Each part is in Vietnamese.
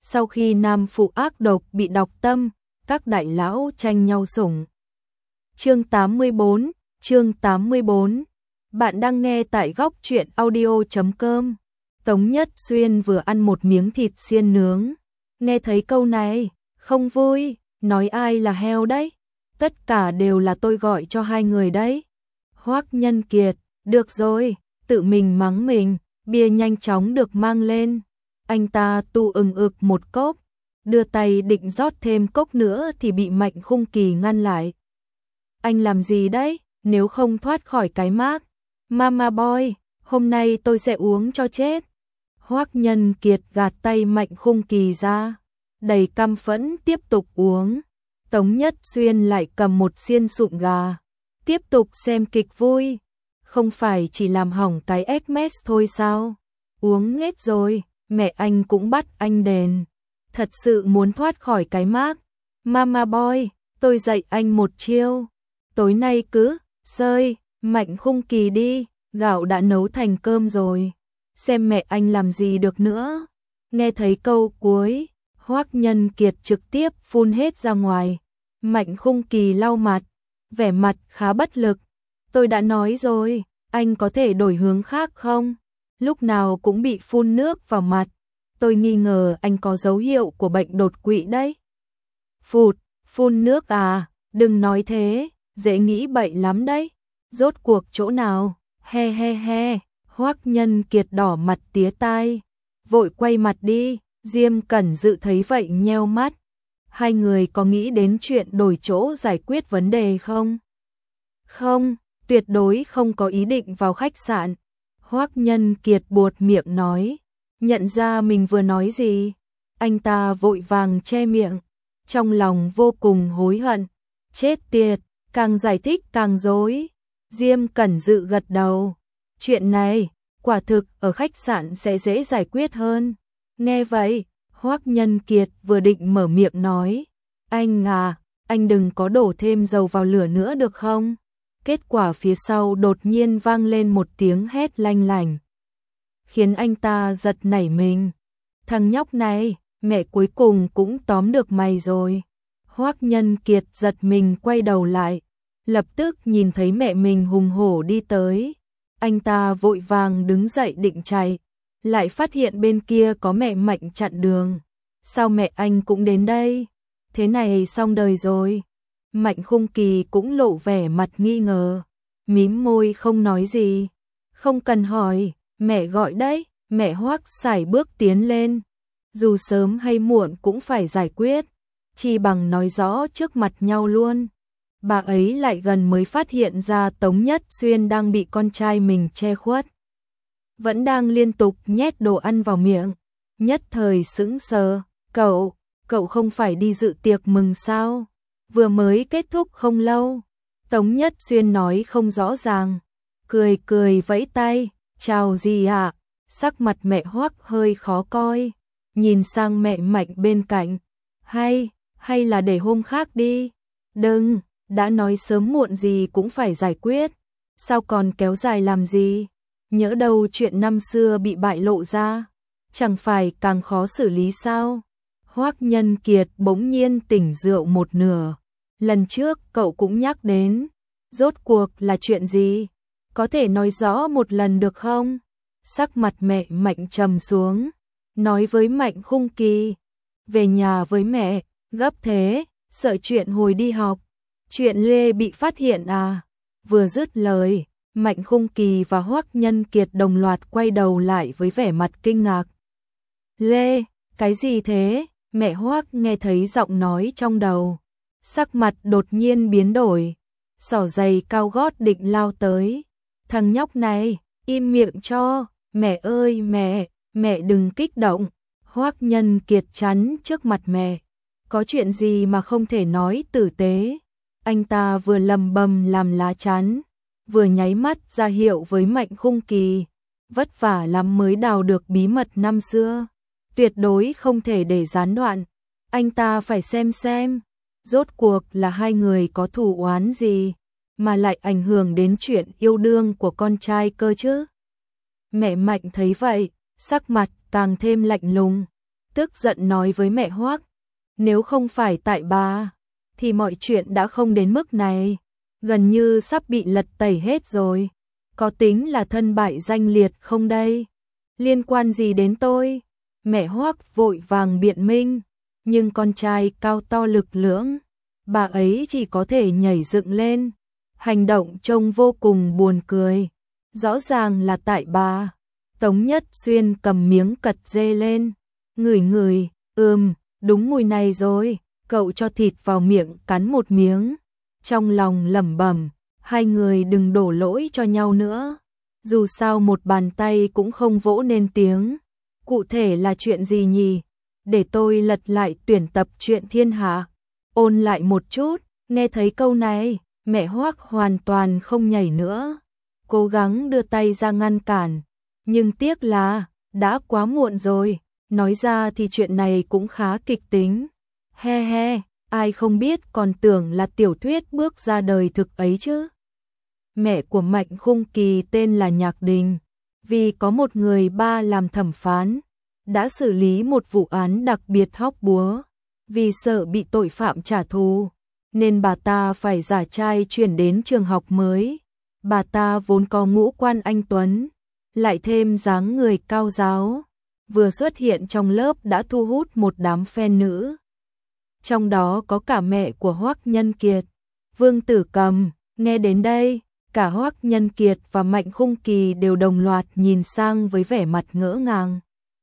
Sau khi nam phụ ác độc bị độc tâm, các đại lão tranh nhau sủng. Chương 84, chương 84. Bạn đang nghe tại góc truyện audio.com. Tống Nhất Xuyên vừa ăn một miếng thịt xiên nướng. Nghe thấy câu này, không vui, nói ai là heo đấy? Tất cả đều là tôi gọi cho hai người đấy. Hoắc Nhân Kiệt, được rồi, tự mình mắng mình, bia nhanh chóng được mang lên. Anh ta tu ực một cốc, đưa tay định rót thêm cốc nữa thì bị Mạnh Khung Kỳ ngăn lại. Anh làm gì đấy, nếu không thoát khỏi cái mác Mama Boy, hôm nay tôi sẽ uống cho chết. Hoắc Nhân Kiệt gạt tay Mạnh Khung Kỳ ra, đầy căm phẫn tiếp tục uống. Tống Nhất Xuyên lại cầm một xiên sụn gà, tiếp tục xem kịch vui. Không phải chỉ làm hỏng cái Hermes thôi sao? Uống hết rồi, mẹ anh cũng bắt anh đền. Thật sự muốn thoát khỏi cái mác Mama Boy, tôi dạy anh một chiêu. Tối nay cứ rơi Mạnh Khung Kỳ đi, gạo đã nấu thành cơm rồi. Xem mẹ anh làm gì được nữa. Nghe thấy câu cuối, Hoắc Nhân Kiệt trực tiếp phun hết ra ngoài. Mạnh Khung Kỳ lau mặt, vẻ mặt khá bất lực. Tôi đã nói rồi, anh có thể đổi hướng khác không? Lúc nào cũng bị phun nước vào mặt. Tôi nghi ngờ anh có dấu hiệu của bệnh đột quỵ đấy. Phun nước à, đừng nói thế, dễ nghĩ bậy lắm đấy. Rốt cuộc chỗ nào? He he he, Hoắc Nhân Kiệt đỏ mặt tía tai, vội quay mặt đi. Diêm Cẩn Dự thấy vậy nheo mắt. Hai người có nghĩ đến chuyện đổi chỗ giải quyết vấn đề không? Không, tuyệt đối không có ý định vào khách sạn. Hoắc Nhân Kiệt buột miệng nói, nhận ra mình vừa nói gì, anh ta vội vàng che miệng, trong lòng vô cùng hối hận. Chết tiệt, càng giải thích càng rối. Diêm Cẩn Dự gật đầu, chuyện này quả thực ở khách sạn sẽ dễ giải quyết hơn. Nghe vậy, Hoắc Nhân Kiệt vừa định mở miệng nói, anh à, anh đừng có đổ thêm dầu vào lửa nữa được không? Kết quả phía sau đột nhiên vang lên một tiếng hét lanh lảnh, khiến anh ta giật nảy mình. Thằng nhóc này, mẹ cuối cùng cũng tóm được mày rồi. Hoắc Nhân Kiệt giật mình quay đầu lại, lập tức nhìn thấy mẹ mình hùng hổ đi tới. Anh ta vội vàng đứng dậy định chạy, lại phát hiện bên kia có mẹ Mạnh chặn đường. Sao mẹ anh cũng đến đây? Thế này xong đời rồi. Mạnh Khung Kỳ cũng lộ vẻ mặt nghi ngờ, mím môi không nói gì. Không cần hỏi, mẹ gọi đấy. Mẹ Hoắc sải bước tiến lên. Dù sớm hay muộn cũng phải giải quyết, chỉ bằng nói rõ trước mặt nhau luôn. Bà ấy lại gần mới phát hiện ra Tống Nhất Xuyên đang bị con trai mình che khuất, vẫn đang liên tục nhét đồ ăn vào miệng. Nhất thời sững sờ. Cậu không phải đi dự tiệc mừng sao? Vừa mới kết thúc không lâu. Tống Nhất Xuyên nói không rõ ràng, cười vẫy tay, chào gì ạ? Sắc mặt mẹ Hoắc hơi khó coi, nhìn sang mẹ Mạnh bên cạnh, hay là để hôm khác đi. Đừng, đã nói sớm muộn gì cũng phải giải quyết, sao còn kéo dài làm gì? Nhỡ đâu chuyện năm xưa bị bại lộ ra, chẳng phải càng khó xử lý sao? Hoắc Nhân Kiệt bỗng nhiên tỉnh rượu một nửa. Lần trước cậu cũng nhắc đến, rốt cuộc là chuyện gì? Có thể nói rõ một lần được không? Sắc mặt mẹ Mạnh trầm xuống, nói với Mạnh Khung Kỳ, về nhà với mẹ, gấp thế, sợ chuyện hồi đi học. Chuyện Lê bị phát hiện à? Vừa dứt lời, Mạnh Khung Kỳ và Hoắc Nhân Kiệt đồng loạt quay đầu lại với vẻ mặt kinh ngạc. Lê, cái gì thế? Mẹ Hoắc nghe thấy giọng nói trong đầu, sắc mặt đột nhiên biến đổi, xỏ giày cao gót định lao tới. Thằng nhóc này, im miệng cho, mẹ ơi mẹ đừng kích động. Hoắc Nhân Kiệt chắn trước mặt mẹ, có chuyện gì mà không thể nói tử tế. Anh ta vừa lầm bầm làm lá chắn, vừa nháy mắt ra hiệu với Mạnh Khung Kỳ, vất vả lắm mới đào được bí mật năm xưa, tuyệt đối không thể để gián đoạn. Anh ta phải xem, rốt cuộc là hai người có thù oán gì, mà lại ảnh hưởng đến chuyện yêu đương của con trai cơ chứ. Mẹ Mạnh thấy vậy, sắc mặt càng thêm lạnh lùng, tức giận nói với mẹ Hoắc, nếu không phải tại bà, thì mọi chuyện đã không đến mức này, gần như sắp bị lật tẩy hết rồi. Có tính là thân bại danh liệt không đây? Liên quan gì đến tôi? Mẹ Hoắc vội vàng biện minh, nhưng con trai cao to lực lưỡng, bà ấy chỉ có thể nhảy dựng lên, hành động trông vô cùng buồn cười. Rõ ràng là tại bà. Tống Nhất Xuyên cầm miếng cật dê lên, ngửi ngửi, đúng mùi này rồi, cậu cho thịt vào miệng cắn một miếng, trong lòng lẩm bẩm, hai người đừng đổ lỗi cho nhau nữa, dù sao một bàn tay cũng không vỗ nên tiếng. Cụ thể là chuyện gì nhỉ? Để tôi lật lại tuyển tập truyện thiên hạ, ôn lại một chút. Nghe thấy câu này, mẹ Hoắc hoàn toàn không nhảy nữa, cố gắng đưa tay ra ngăn cản, nhưng tiếc là đã quá muộn rồi, nói ra thì chuyện này cũng khá kịch tính. He he, ai không biết còn tưởng là tiểu thuyết bước ra đời thực ấy chứ. Mẹ của Mạnh Khung Kỳ tên là Nhạc Đình, vì có một người ba làm thẩm phán, đã xử lý một vụ án đặc biệt hóc búa, vì sợ bị tội phạm trả thù, nên bà ta phải giả trai chuyển đến trường học mới. Bà ta vốn có ngũ quan anh tuấn, lại thêm dáng người cao ráo, vừa xuất hiện trong lớp đã thu hút một đám fan nữ. Trong đó có cả mẹ của Hoắc Nhân Kiệt, Vương Tử Cầm. Nghe đến đây, cả Hoắc Nhân Kiệt và Mạnh Khung Kỳ đều đồng loạt nhìn sang với vẻ mặt ngỡ ngàng.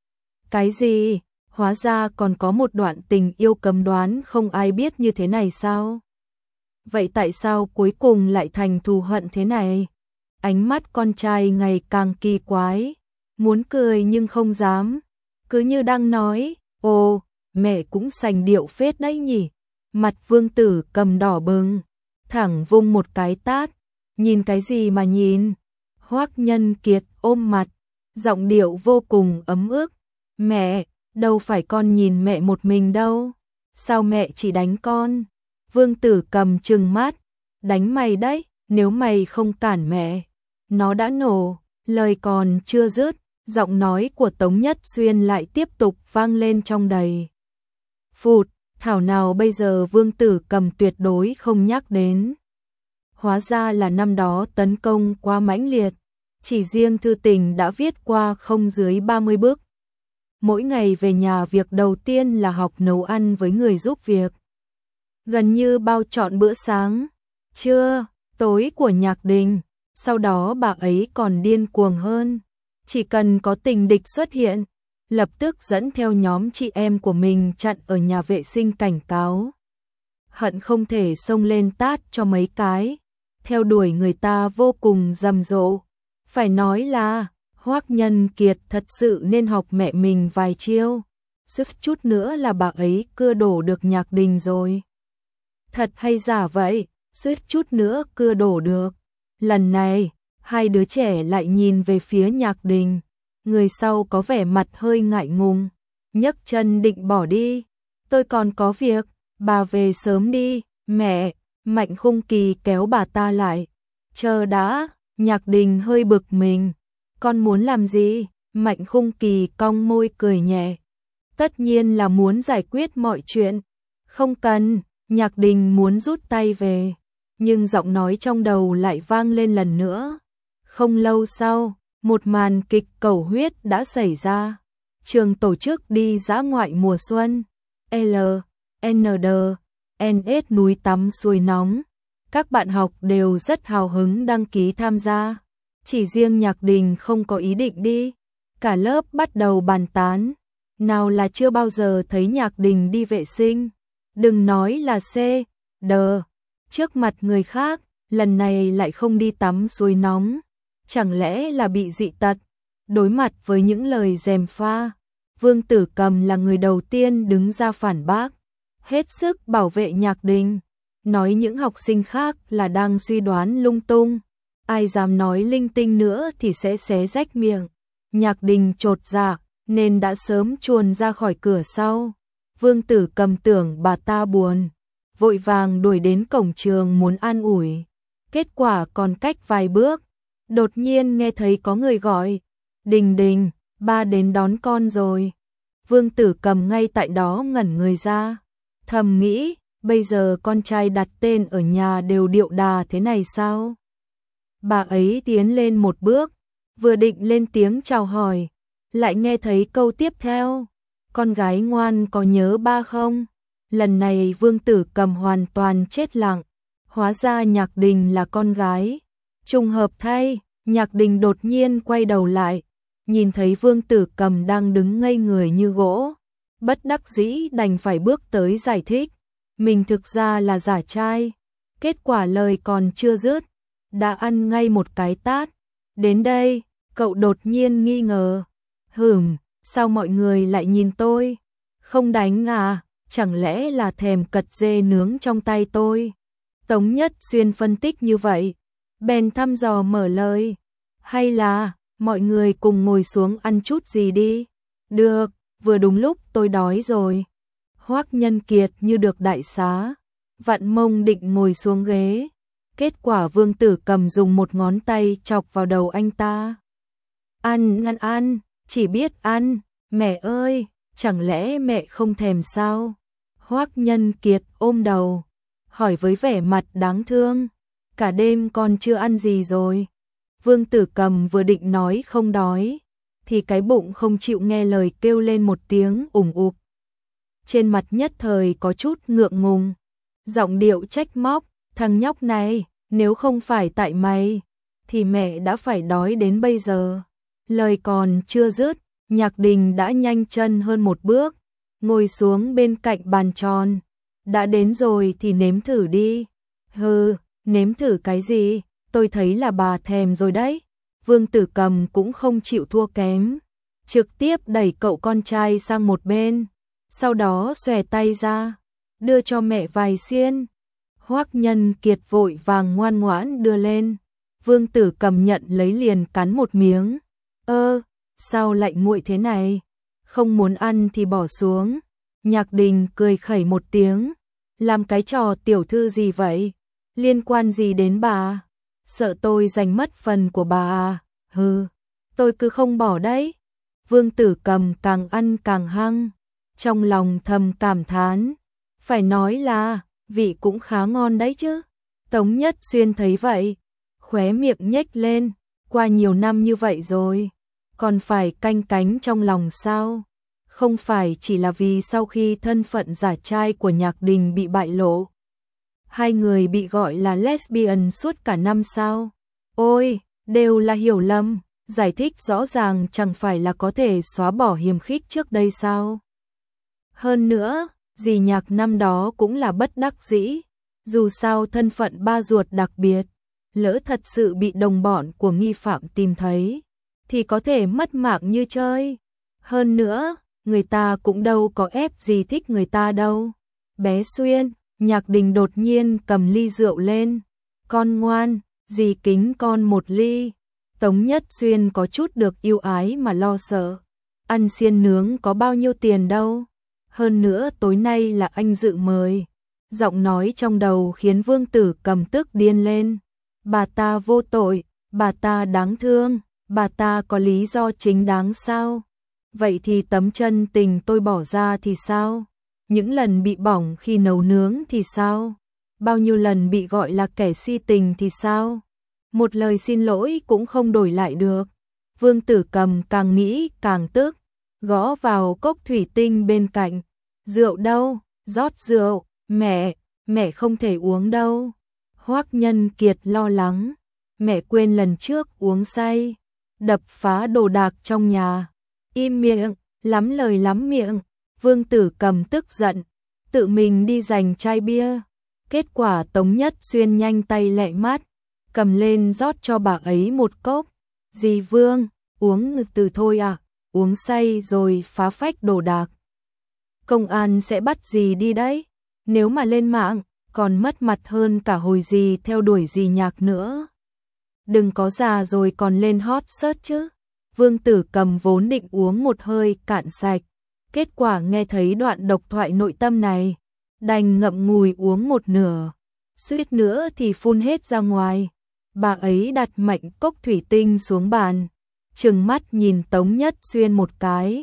Cái gì? Hóa ra còn có một đoạn tình yêu cấm đoán không ai biết như thế này sao? Vậy tại sao cuối cùng lại thành thù hận thế này? Ánh mắt con trai ngày càng kỳ quái, muốn cười nhưng không dám, cứ như đang nói, ồ, mẹ cũng sành điệu phết đấy nhỉ. Mặt Vương Tử Cầm đỏ bừng, thẳng vung một cái tát, nhìn cái gì mà nhìn? Hoắc Nhân Kiệt ôm mặt, giọng điệu vô cùng ấm ức, mẹ, đâu phải con nhìn mẹ một mình đâu, sao mẹ chỉ đánh con? Vương Tử Cầm trừng mắt, đánh mày đấy, nếu mày không cản mẹ, nó đã nổ. Lời còn chưa dứt, giọng nói của Tống Nhất Xuyên lại tiếp tục vang lên trong đầy phút, thảo nào bây giờ Vương Tử Cầm tuyệt đối không nhắc đến. Hóa ra là năm đó tấn công quá mãnh liệt, chỉ riêng thư tình đã viết qua không dưới 30 bức. Mỗi ngày về nhà việc đầu tiên là học nấu ăn với người giúp việc, gần như bao trọn bữa sáng, trưa, tối của Nhạc Đình. Sau đó bà ấy còn điên cuồng hơn, chỉ cần có tình địch xuất hiện, lập tức dẫn theo nhóm chị em của mình chặn ở nhà vệ sinh cảnh cáo. Hận không thể xông lên tát cho mấy cái, theo đuổi người ta vô cùng rầm rộ. Phải nói là Hoắc Nhân Kiệt thật sự nên học mẹ mình vài chiêu, suýt chút nữa là bà ấy cưa đổ được Nhạc Đình rồi. Thật hay giả vậy, suýt chút nữa cưa đổ được. Lần này, hai đứa trẻ lại nhìn về phía Nhạc Đình, người sau có vẻ mặt hơi ngại ngùng, nhấc chân định bỏ đi. Tôi còn có việc, bà về sớm đi, mẹ. Mạnh Khung Kỳ kéo bà ta lại. Chờ đã, Nhạc Đình hơi bực mình. Con muốn làm gì? Mạnh Khung Kỳ cong môi cười nhẹ. Tất nhiên là muốn giải quyết mọi chuyện. Không cần, Nhạc Đình muốn rút tay về, nhưng giọng nói trong đầu lại vang lên lần nữa. Không lâu sau, một màn kịch cầu huyết đã xảy ra. Trường tổ chức đi dã ngoại mùa xuân. LND, NS núi tắm suối nóng. Các bạn học đều rất hào hứng đăng ký tham gia. Chỉ riêng Nhạc Đình không có ý định đi. Cả lớp bắt đầu bàn tán. Nào là chưa bao giờ thấy Nhạc Đình đi vệ sinh. Đừng nói là D. Trước mặt người khác, lần này lại không đi tắm suối nóng. Chẳng lẽ là bị dị tật? Đối mặt với những lời gièm pha, Vương Tử Cầm là người đầu tiên đứng ra phản bác, hết sức bảo vệ Nhạc Đình, nói những học sinh khác là đang suy đoán lung tung, ai dám nói linh tinh nữa thì sẽ xé rách miệng. Nhạc Đình chột dạ nên đã sớm chuồn ra khỏi cửa sau. Vương Tử Cầm tưởng bà ta buồn, vội vàng đuổi đến cổng trường muốn an ủi. Kết quả còn cách vài bước, đột nhiên nghe thấy có người gọi, Đình Đình, ba đến đón con rồi. Vương Tử Cầm ngay tại đó ngẩn người ra, thầm nghĩ, bây giờ con trai đặt tên ở nhà đều điệu đà thế này sao? Bà ấy tiến lên một bước, vừa định lên tiếng chào hỏi, lại nghe thấy câu tiếp theo, con gái ngoan có nhớ ba không? Lần này Vương Tử Cầm hoàn toàn chết lặng, hóa ra Nhạc Đình là con gái. Trùng hợp thay, Nhạc Đình đột nhiên quay đầu lại, nhìn thấy Vương Tử Cầm đang đứng ngây người như gỗ, bất đắc dĩ đành phải bước tới giải thích, mình thực ra là giả trai. Kết quả lời còn chưa dứt, đã ăn ngay một cái tát. Đến đây, cậu đột nhiên nghi ngờ, sao mọi người lại nhìn tôi? Không đánh à, chẳng lẽ là thèm cật dê nướng trong tay tôi? Tống Nhất Xuyên phân tích như vậy, bèn thăm dò mở lời, hay là mọi người cùng ngồi xuống ăn chút gì đi? Được, vừa đúng lúc tôi đói rồi. Hoắc Nhân Kiệt như được đại xá, vặn mông định ngồi xuống ghế. Kết quả Vương Tử Cầm dùng một ngón tay chọc vào đầu anh ta. Ăn, chỉ biết ăn, mẹ ơi, chẳng lẽ mẹ không thèm sao? Hoắc Nhân Kiệt ôm đầu, hỏi với vẻ mặt đáng thương, cả đêm con chưa ăn gì rồi. Vương Tử Cầm vừa định nói không đói, thì cái bụng không chịu nghe lời kêu lên một tiếng ủng ụp. Trên mặt nhất thời có chút ngượng ngùng, giọng điệu trách móc, thằng nhóc này, nếu không phải tại mày, thì mẹ đã phải đói đến bây giờ. Lời còn chưa dứt, Nhạc Đình đã nhanh chân hơn một bước, ngồi xuống bên cạnh bàn tròn. Đã đến rồi thì nếm thử đi. Nếm thử cái gì? Tôi thấy là bà thèm rồi đấy. Vương Tử Cầm cũng không chịu thua kém, trực tiếp đẩy cậu con trai sang một bên, sau đó xòe tay ra, đưa cho mẹ vài xiên. Hoắc Nhân Kiệt vội vàng ngoan ngoãn đưa lên. Vương Tử Cầm nhận lấy liền cắn một miếng. Sao lại nguội thế này? Không muốn ăn thì bỏ xuống. Nhạc Đình cười khẩy một tiếng. Làm cái trò tiểu thư gì vậy? Liên quan gì đến bà? Sợ tôi giành mất phần của bà à? Tôi cứ không bỏ đấy. Vương Tử Cầm càng ăn càng hăng, trong lòng thầm cảm thán. Phải nói là, vị cũng khá ngon đấy chứ. Tống Nhất Xuyên thấy vậy, khóe miệng nhếch lên, qua nhiều năm như vậy rồi, còn phải canh cánh trong lòng sao? Không phải chỉ là vì sau khi thân phận giả trai của Nhạc Đình bị bại lộ, hai người bị gọi là lesbian suốt cả năm sao? Ôi, đều là hiểu lầm, giải thích rõ ràng chẳng phải là có thể xóa bỏ hiềm khích trước đây sao? Hơn nữa, dì Nhạc năm đó cũng là bất đắc dĩ, dù sao thân phận ba ruột đặc biệt, lỡ thật sự bị đồng bọn của nghi phạm tìm thấy, thì có thể mất mạng như chơi. Hơn nữa, người ta cũng đâu có ép gì thích người ta đâu. Bé Xuyên, Nhạc Đình đột nhiên cầm ly rượu lên. Con ngoan, dì kính con một ly. Tống Nhất Xuyên có chút được yêu ái mà lo sợ. Ăn xiên nướng có bao nhiêu tiền đâu. Hơn nữa tối nay là anh dự mời. Giọng nói trong đầu khiến Vương Tử Cầm tức điên lên. Bà ta vô tội, bà ta đáng thương, bà ta có lý do chính đáng sao? Vậy thì tấm chân tình tôi bỏ ra thì sao? Những lần bị bỏng khi nấu nướng thì sao? Bao nhiêu lần bị gọi là kẻ si tình thì sao? Một lời xin lỗi cũng không đổi lại được. Vương Tử Cầm càng nghĩ càng tức, gõ vào cốc thủy tinh bên cạnh. Rượu đâu? Rót rượu, mẹ không thể uống đâu. Hoắc Nhân Kiệt lo lắng, mẹ quên lần trước uống say, đập phá đồ đạc trong nhà. Im miệng, lắm lời lắm miệng. Vương Tử Cầm tức giận, tự mình đi giành chai bia. Kết quả Tống Nhất Xuyên nhanh tay lẹ mắt, cầm lên rót cho bà ấy một cốc. Dì Vương, uống từ thôi à, uống say rồi phá phách đồ đạc. Công an sẽ bắt dì đi đấy, nếu mà lên mạng, còn mất mặt hơn cả hồi dì theo đuổi dì Nhạc nữa. Đừng có già rồi còn lên hot search chứ. Vương Tử Cầm vốn định uống một hơi cạn sạch, kết quả nghe thấy đoạn độc thoại nội tâm này, đành ngậm ngùi uống một nửa, suýt nữa thì phun hết ra ngoài. Bà ấy đặt mạnh cốc thủy tinh xuống bàn, trừng mắt nhìn Tống Nhất Xuyên một cái,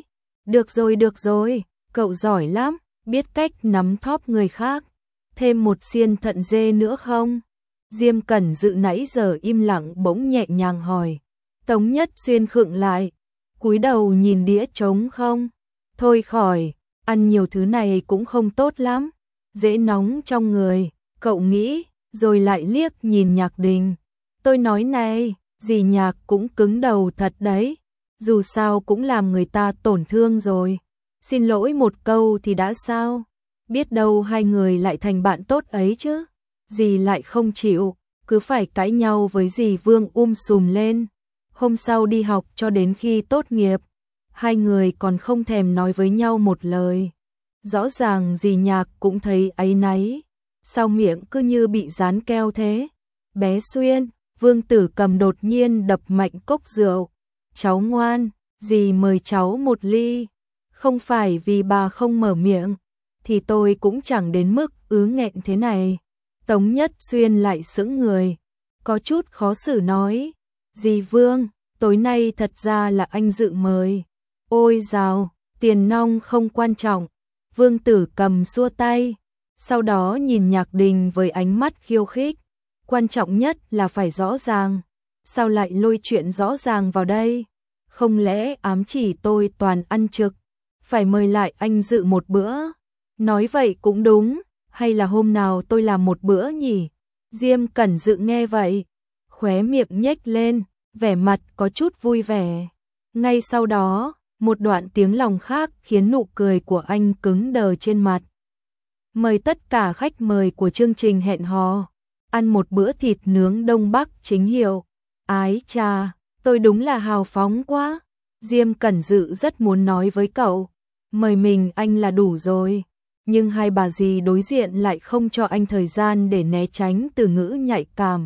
được rồi, cậu giỏi lắm, biết cách nắm thóp người khác. Thêm một xiên thận dê nữa không? Diêm Cẩn Dự nãy giờ im lặng bỗng nhẹ nhàng hỏi. Tống Nhất Xuyên khựng lại, cúi đầu nhìn đĩa trống không. Thôi khỏi, ăn nhiều thứ này cũng không tốt lắm, dễ nóng trong người, cậu nghĩ, rồi lại liếc nhìn Nhạc Đình. Tôi nói này, dì Nhạc cũng cứng đầu thật đấy, dù sao cũng làm người ta tổn thương rồi. Xin lỗi một câu thì đã sao, biết đâu hai người lại thành bạn tốt ấy chứ. Dì lại không chịu, cứ phải cãi nhau với dì Vương sùm lên. Hôm sau đi học cho đến khi tốt nghiệp, hai người còn không thèm nói với nhau một lời. Rõ ràng dì Nhạc cũng thấy áy náy, sao miệng cứ như bị dán keo thế. Bé Xuyên, Vương Tử Cầm đột nhiên đập mạnh cốc rượu. Cháu ngoan, dì mời cháu một ly. Không phải vì bà không mở miệng, thì tôi cũng chẳng đến mức ứ nghẹn thế này. Tống Nhất Xuyên lại sững người, có chút khó xử nói. Dì Vương, tối nay thật ra là anh Dự mời. Ôi dào, tiền nong không quan trọng. Vương Tử Cầm xua tay, sau đó nhìn Nhạc Đình với ánh mắt khiêu khích. Quan trọng nhất là phải rõ ràng. Sao lại lôi chuyện rõ ràng vào đây? Không lẽ ám chỉ tôi toàn ăn trực, phải mời lại anh Dự một bữa? Nói vậy cũng đúng, hay là hôm nào tôi làm một bữa nhỉ? Diêm Cẩn Dự nghe vậy, khóe miệng nhếch lên, vẻ mặt có chút vui vẻ. Ngay sau đó, một đoạn tiếng lòng khác khiến nụ cười của anh cứng đờ trên mặt. Mời tất cả khách mời của chương trình hẹn hò ăn một bữa thịt nướng Đông Bắc chính hiệu. Ái chà, tôi đúng là hào phóng quá. Diêm Cẩn Dự rất muốn nói với cậu, mời mình anh là đủ rồi. Nhưng hai bà dì đối diện lại không cho anh thời gian để né tránh từ ngữ nhạy cảm.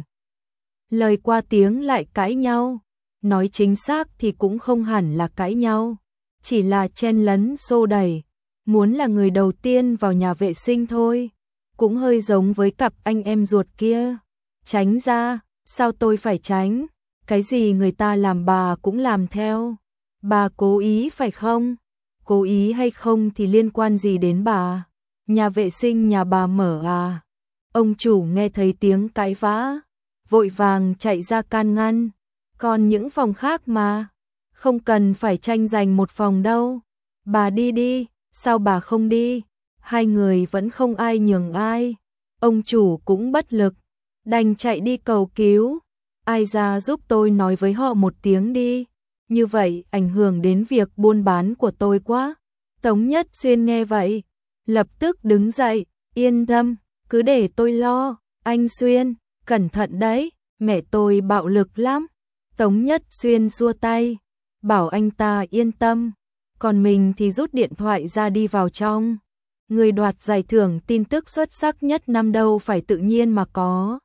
Lời qua tiếng lại cãi nhau. Nói chính xác thì cũng không hẳn là cãi nhau, chỉ là chen lấn xô đẩy. Muốn là người đầu tiên vào nhà vệ sinh thôi. Cũng hơi giống với cặp anh em ruột kia. Tránh ra, sao tôi phải tránh? Cái gì người ta làm bà cũng làm theo. Bà cố ý phải không? Cố ý hay không thì liên quan gì đến bà? Nhà vệ sinh nhà bà mở à? Ông chủ nghe thấy tiếng cãi vã, vội vàng chạy ra can ngăn. Còn những phòng khác mà, không cần phải tranh giành một phòng đâu. Bà đi đi, sao bà không đi? Hai người vẫn không ai nhường ai. Ông chủ cũng bất lực, đành chạy đi cầu cứu. Ai ra giúp tôi nói với họ một tiếng đi, như vậy ảnh hưởng đến việc buôn bán của tôi quá. Tống Nhất Xuyên nghe vậy, lập tức đứng dậy, yên tâm, cứ để tôi lo. Anh Xuyên, cẩn thận đấy, mẹ tôi bạo lực lắm. Tống Nhất Xuyên xua tay, bảo anh ta yên tâm, còn mình thì rút điện thoại ra đi vào trong. Người đoạt giải thưởng tin tức xuất sắc nhất năm đâu phải tự nhiên mà có.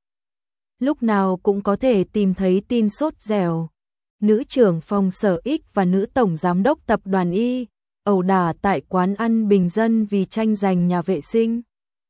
Lúc nào cũng có thể tìm thấy tin sốt dẻo. Nữ trưởng phòng Sở X và nữ tổng giám đốc tập đoàn Y ẩu đả tại quán ăn bình dân vì tranh giành nhà vệ sinh.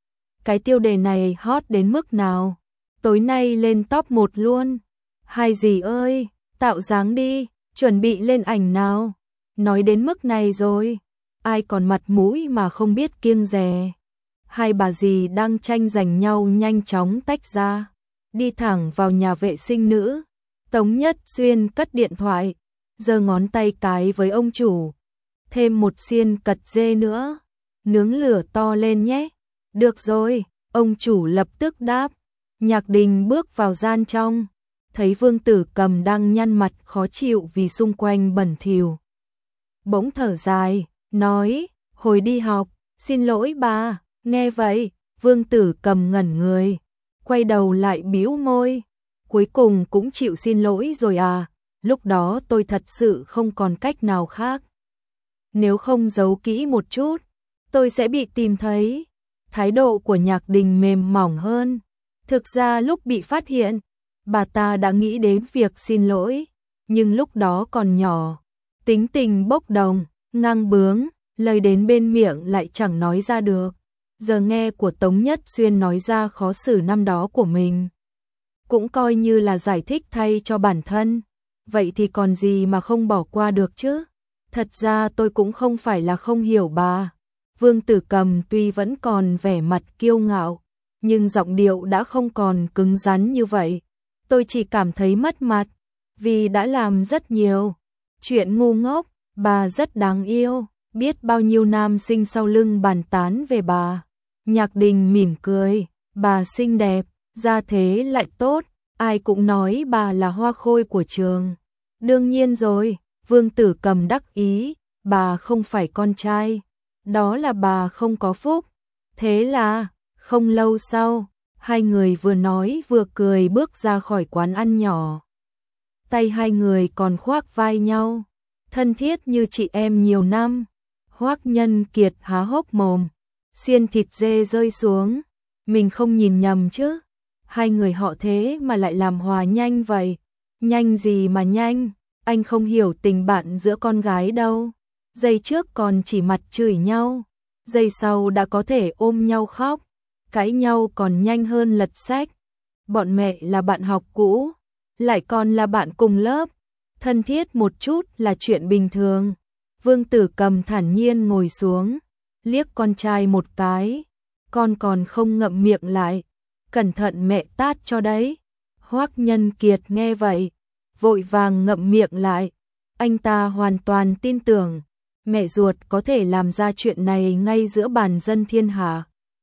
Cái tiêu đề này hot đến mức nào? Tối nay lên top 1 luôn. Hai dì ơi, tạo dáng đi, chuẩn bị lên ảnh nào. Nói đến mức này rồi, ai còn mặt mũi mà không biết kiêng dè. Hai bà dì đang tranh giành nhau nhanh chóng tách ra, đi thẳng vào nhà vệ sinh nữ. Tống Nhất Xuyên cất điện thoại, giơ ngón tay cái với ông chủ. Thêm một xiên cật dê nữa, nướng lửa to lên nhé. Được rồi, ông chủ lập tức đáp. Nhạc Đình bước vào gian trong, thấy Vương Tử Cầm đang nhăn mặt khó chịu vì xung quanh bẩn thỉu. Bỗng thở dài, nói, hồi đi học, xin lỗi bà. Nghe vậy, Vương Tử Cầm ngẩn người, quay đầu lại bĩu môi. Cuối cùng cũng chịu xin lỗi rồi à? Lúc đó tôi thật sự không còn cách nào khác. Nếu không giấu kỹ một chút, tôi sẽ bị tìm thấy. Thái độ của Nhạc Đình mềm mỏng hơn. Thực ra lúc bị phát hiện, bà ta đã nghĩ đến việc xin lỗi, nhưng lúc đó còn nhỏ, tính tình bốc đồng, ngang bướng, lời đến bên miệng lại chẳng nói ra được. Giờ nghe của Tống Nhất Xuyên nói ra khó xử năm đó của mình, cũng coi như là giải thích thay cho bản thân. Vậy thì còn gì mà không bỏ qua được chứ? Thật ra tôi cũng không phải là không hiểu bà. Vương Tử Cầm tuy vẫn còn vẻ mặt kiêu ngạo, nhưng giọng điệu đã không còn cứng rắn như vậy. Tôi chỉ cảm thấy mất mặt, vì đã làm rất nhiều chuyện ngu ngốc. Bà rất đáng yêu, biết bao nhiêu nam sinh sau lưng bàn tán về bà. Nhạc Đình mỉm cười, bà xinh đẹp, gia thế lại tốt, ai cũng nói bà là hoa khôi của trường. Đương nhiên rồi, Vương Tử Cầm đắc ý, bà không phải con trai, đó là bà không có phúc. Thế là, không lâu sau, hai người vừa nói vừa cười bước ra khỏi quán ăn nhỏ. Tay hai người còn khoác vai nhau, thân thiết như chị em nhiều năm. Hoắc Nhân Kiệt há hốc mồm, xiên thịt dê rơi xuống, mình không nhìn nhầm chứ? Hai người họ thế mà lại làm hòa nhanh vậy? Nhanh gì mà nhanh, anh không hiểu tình bạn giữa con gái đâu. Giây trước còn chỉ mặt chửi nhau, giây sau đã có thể ôm nhau khóc, cãi nhau còn nhanh hơn lật sách. Bọn mẹ là bạn học cũ, lại còn là bạn cùng lớp, thân thiết một chút là chuyện bình thường. Vương Tử Cầm thản nhiên ngồi xuống, liếc con trai một cái, con còn không ngậm miệng lại, cẩn thận mẹ tát cho đấy. Hoắc Nhân Kiệt nghe vậy, vội vàng ngậm miệng lại, anh ta hoàn toàn tin tưởng mẹ ruột có thể làm ra chuyện này ngay giữa bàn dân thiên hạ.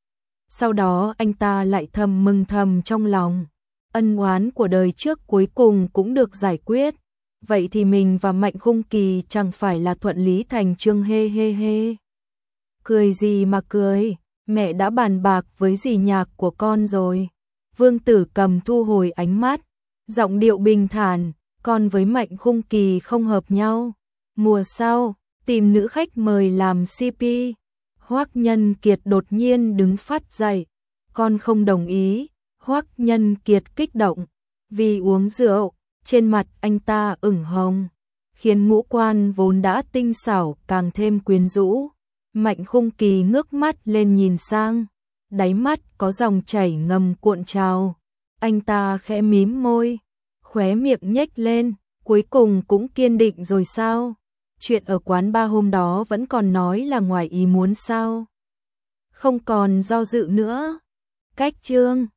Sau đó anh ta lại thầm mừng thầm trong lòng, ân oán của đời trước cuối cùng cũng được giải quyết. Vậy thì mình và Mạnh Khung Kỳ chẳng phải là thuận lý thành chương, hê hê hê. Cười gì mà cười, mẹ đã bàn bạc với dì Nhạc của con rồi. Vương Tử Cầm thu hồi ánh mắt, giọng điệu bình thản, con với Mạnh Khung Kỳ không hợp nhau. Mùa sau, tìm nữ khách mời làm CP. Hoắc Nhân Kiệt đột nhiên đứng phát dậy, con không đồng ý. Hoắc Nhân Kiệt kích động, vì uống rượu, trên mặt anh ta ửng hồng, khiến ngũ quan vốn đã tinh xảo càng thêm quyến rũ. Mạnh Khung Kỳ ngước mắt lên nhìn sang, đáy mắt có dòng chảy ngầm cuộn trào. Anh ta khẽ mím môi, khóe miệng nhếch lên, cuối cùng cũng kiên định rồi sao? Chuyện ở quán bar hôm đó vẫn còn nói là ngoài ý muốn sao? Không còn do dự nữa. Cách chương